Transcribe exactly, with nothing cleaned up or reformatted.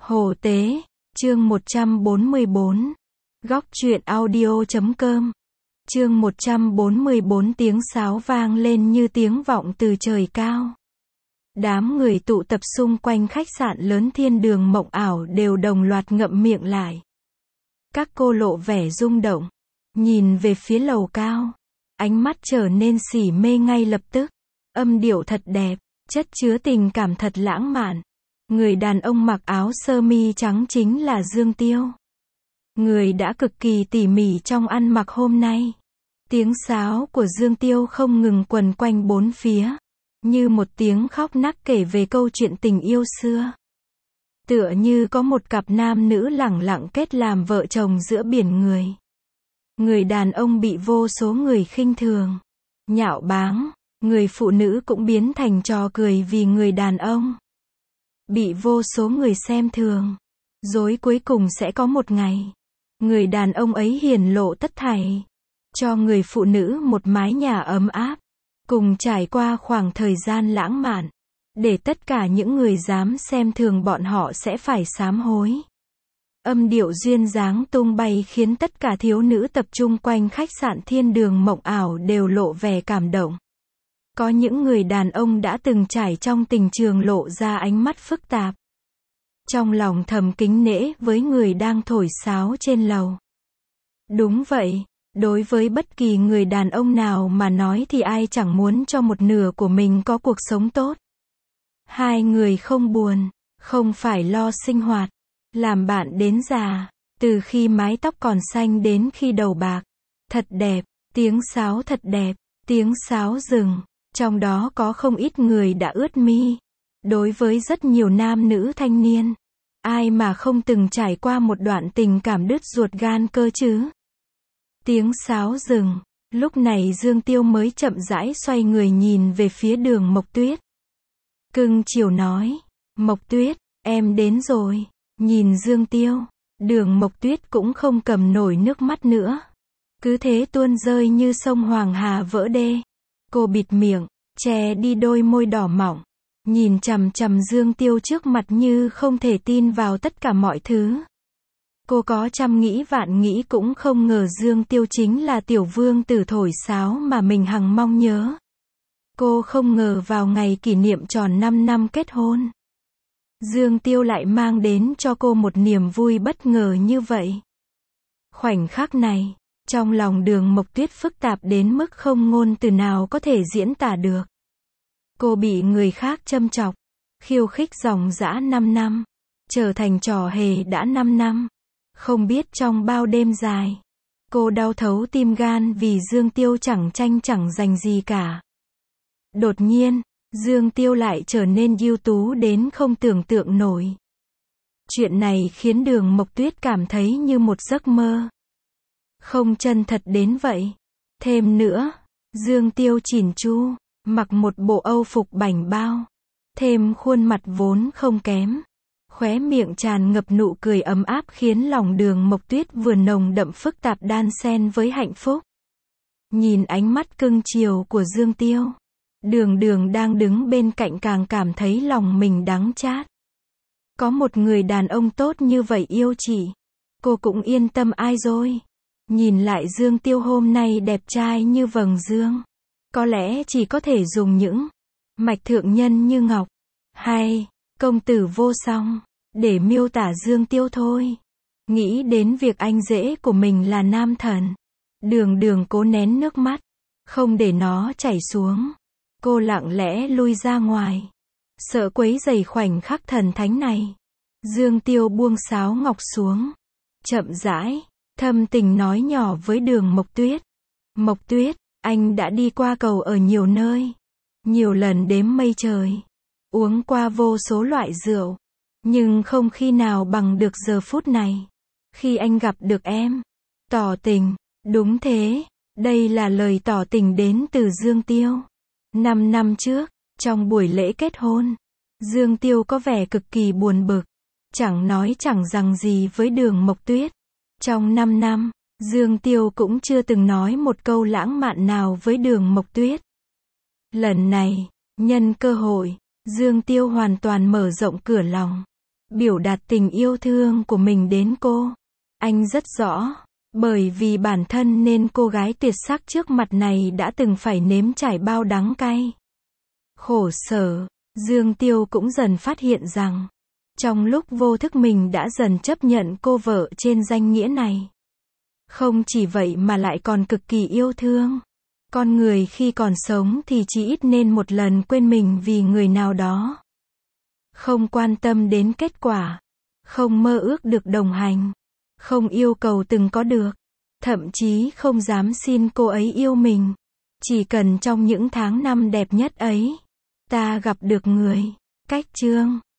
Hồ Tế, chương một trăm bốn mươi bốn. Góc truyện audio chấm com. Chương một trăm bốn mươi bốn. Tiếng sáo vang lên như tiếng vọng từ trời cao. Đám người tụ tập xung quanh khách sạn lớn Thiên Đường Mộng Ảo đều đồng loạt ngậm miệng lại. Các cô lộ vẻ rung động, nhìn về phía lầu cao, ánh mắt trở nên xỉ mê ngay lập tức. Âm điệu thật đẹp, chất chứa tình cảm thật lãng mạn. Người đàn ông mặc áo sơ mi trắng chính là Dương Tiêu. Người đã cực kỳ tỉ mỉ trong ăn mặc hôm nay. Tiếng sáo của Dương Tiêu không ngừng quần quanh bốn phía, như một tiếng khóc nấc kể về câu chuyện tình yêu xưa. Tựa như có một cặp nam nữ lẳng lặng kết làm vợ chồng giữa biển người. Người đàn ông bị vô số người khinh thường, nhạo báng, người phụ nữ cũng biến thành trò cười vì người đàn ông bị vô số người xem thường. Rồi cuối cùng sẽ có một ngày, người đàn ông ấy hiển lộ tất thảy, cho người phụ nữ một mái nhà ấm áp, cùng trải qua khoảng thời gian lãng mạn, để tất cả những người dám xem thường bọn họ sẽ phải sám hối. Âm điệu duyên dáng tung bay khiến tất cả thiếu nữ tập trung quanh khách sạn Thiên Đường Mộng Ảo đều lộ vẻ cảm động. Có những người đàn ông đã từng trải trong tình trường lộ ra ánh mắt phức tạp, trong lòng thầm kính nể với người đang thổi sáo trên lầu. Đúng vậy, đối với bất kỳ người đàn ông nào mà nói thì ai chẳng muốn cho một nửa của mình có cuộc sống tốt. Hai người không buồn, không phải lo sinh hoạt, làm bạn đến già, từ khi mái tóc còn xanh đến khi đầu bạc. Thật đẹp, tiếng sáo thật đẹp, tiếng sáo rừng, trong đó có không ít người đã ướt mi. Đối với rất nhiều nam nữ thanh niên, ai mà không từng trải qua một đoạn tình cảm đứt ruột gan cơ chứ. Tiếng sáo rừng, lúc này Dương Tiêu mới chậm rãi xoay người nhìn về phía Đường Mộc Tuyết. Cưng chiều nói, Mộc Tuyết, em đến rồi. Nhìn Dương Tiêu, Đường Mộc Tuyết cũng không cầm nổi nước mắt nữa, cứ thế tuôn rơi như sông Hoàng Hà vỡ đê. Cô bịt miệng, che đi đôi môi đỏ mọng, nhìn chằm chằm Dương Tiêu trước mặt như không thể tin vào tất cả mọi thứ. Cô có trăm nghĩ vạn nghĩ cũng không ngờ Dương Tiêu chính là tiểu vương tử thổi sáo mà mình hằng mong nhớ. Cô không ngờ vào ngày kỷ niệm tròn năm năm kết hôn, Dương Tiêu lại mang đến cho cô một niềm vui bất ngờ như vậy. Khoảnh khắc này, trong lòng Đường Mộc Tuyết phức tạp đến mức không ngôn từ nào có thể diễn tả được. Cô bị người khác châm chọc, khiêu khích dòng dã năm năm, trở thành trò hề đã năm năm. Không biết trong bao đêm dài, cô đau thấu tim gan vì Dương Tiêu chẳng tranh chẳng giành gì cả. Đột nhiên, Dương Tiêu lại trở nên ưu tú đến không tưởng tượng nổi. Chuyện này khiến Đường Mộc Tuyết cảm thấy như một giấc mơ, không chân thật đến vậy. Thêm nữa, Dương Tiêu chỉn chu, mặc một bộ âu phục bảnh bao, thêm khuôn mặt vốn không kém, khóe miệng tràn ngập nụ cười ấm áp khiến lòng Đường Mộc Tuyết vừa nồng đậm phức tạp đan xen với hạnh phúc. Nhìn ánh mắt cưng chiều của Dương Tiêu, Đường Đường đang đứng bên cạnh càng cảm thấy lòng mình đắng chát. Có một người đàn ông tốt như vậy yêu chị, cô cũng yên tâm ai rồi. Nhìn lại Dương Tiêu hôm nay đẹp trai như vầng dương, có lẽ chỉ có thể dùng những mạch thượng nhân như ngọc, hay công tử vô song để miêu tả Dương Tiêu thôi. Nghĩ đến việc anh rể của mình là nam thần, Đường Đường cố nén nước mắt, không để nó chảy xuống. Cô lặng lẽ lui ra ngoài, sợ quấy rầy khoảnh khắc thần thánh này. Dương Tiêu buông sáo ngọc xuống, chậm rãi, thâm tình nói nhỏ với Đường Mộc Tuyết. Mộc Tuyết, anh đã đi qua cầu ở nhiều nơi, nhiều lần đếm mây trời, uống qua vô số loại rượu, nhưng không khi nào bằng được giờ phút này, khi anh gặp được em. Tỏ tình, đúng thế, đây là lời tỏ tình đến từ Dương Tiêu. Năm năm trước, trong buổi lễ kết hôn, Dương Tiêu có vẻ cực kỳ buồn bực, chẳng nói chẳng rằng gì với Đường Mộc Tuyết. Trong năm năm, Dương Tiêu cũng chưa từng nói một câu lãng mạn nào với Đường Mộc Tuyết. Lần này, nhân cơ hội, Dương Tiêu hoàn toàn mở rộng cửa lòng, biểu đạt tình yêu thương của mình đến cô. Anh rất rõ, bởi vì bản thân nên cô gái tuyệt sắc trước mặt này đã từng phải nếm trải bao đắng cay, khổ sở. Dương Tiêu cũng dần phát hiện rằng, trong lúc vô thức mình đã dần chấp nhận cô vợ trên danh nghĩa này. Không chỉ vậy mà lại còn cực kỳ yêu thương. Con người khi còn sống thì chỉ ít nên một lần quên mình vì người nào đó. Không quan tâm đến kết quả. Không mơ ước được đồng hành. Không yêu cầu từng có được. Thậm chí không dám xin cô ấy yêu mình. Chỉ cần trong những tháng năm đẹp nhất ấy, ta gặp được người. Cách chương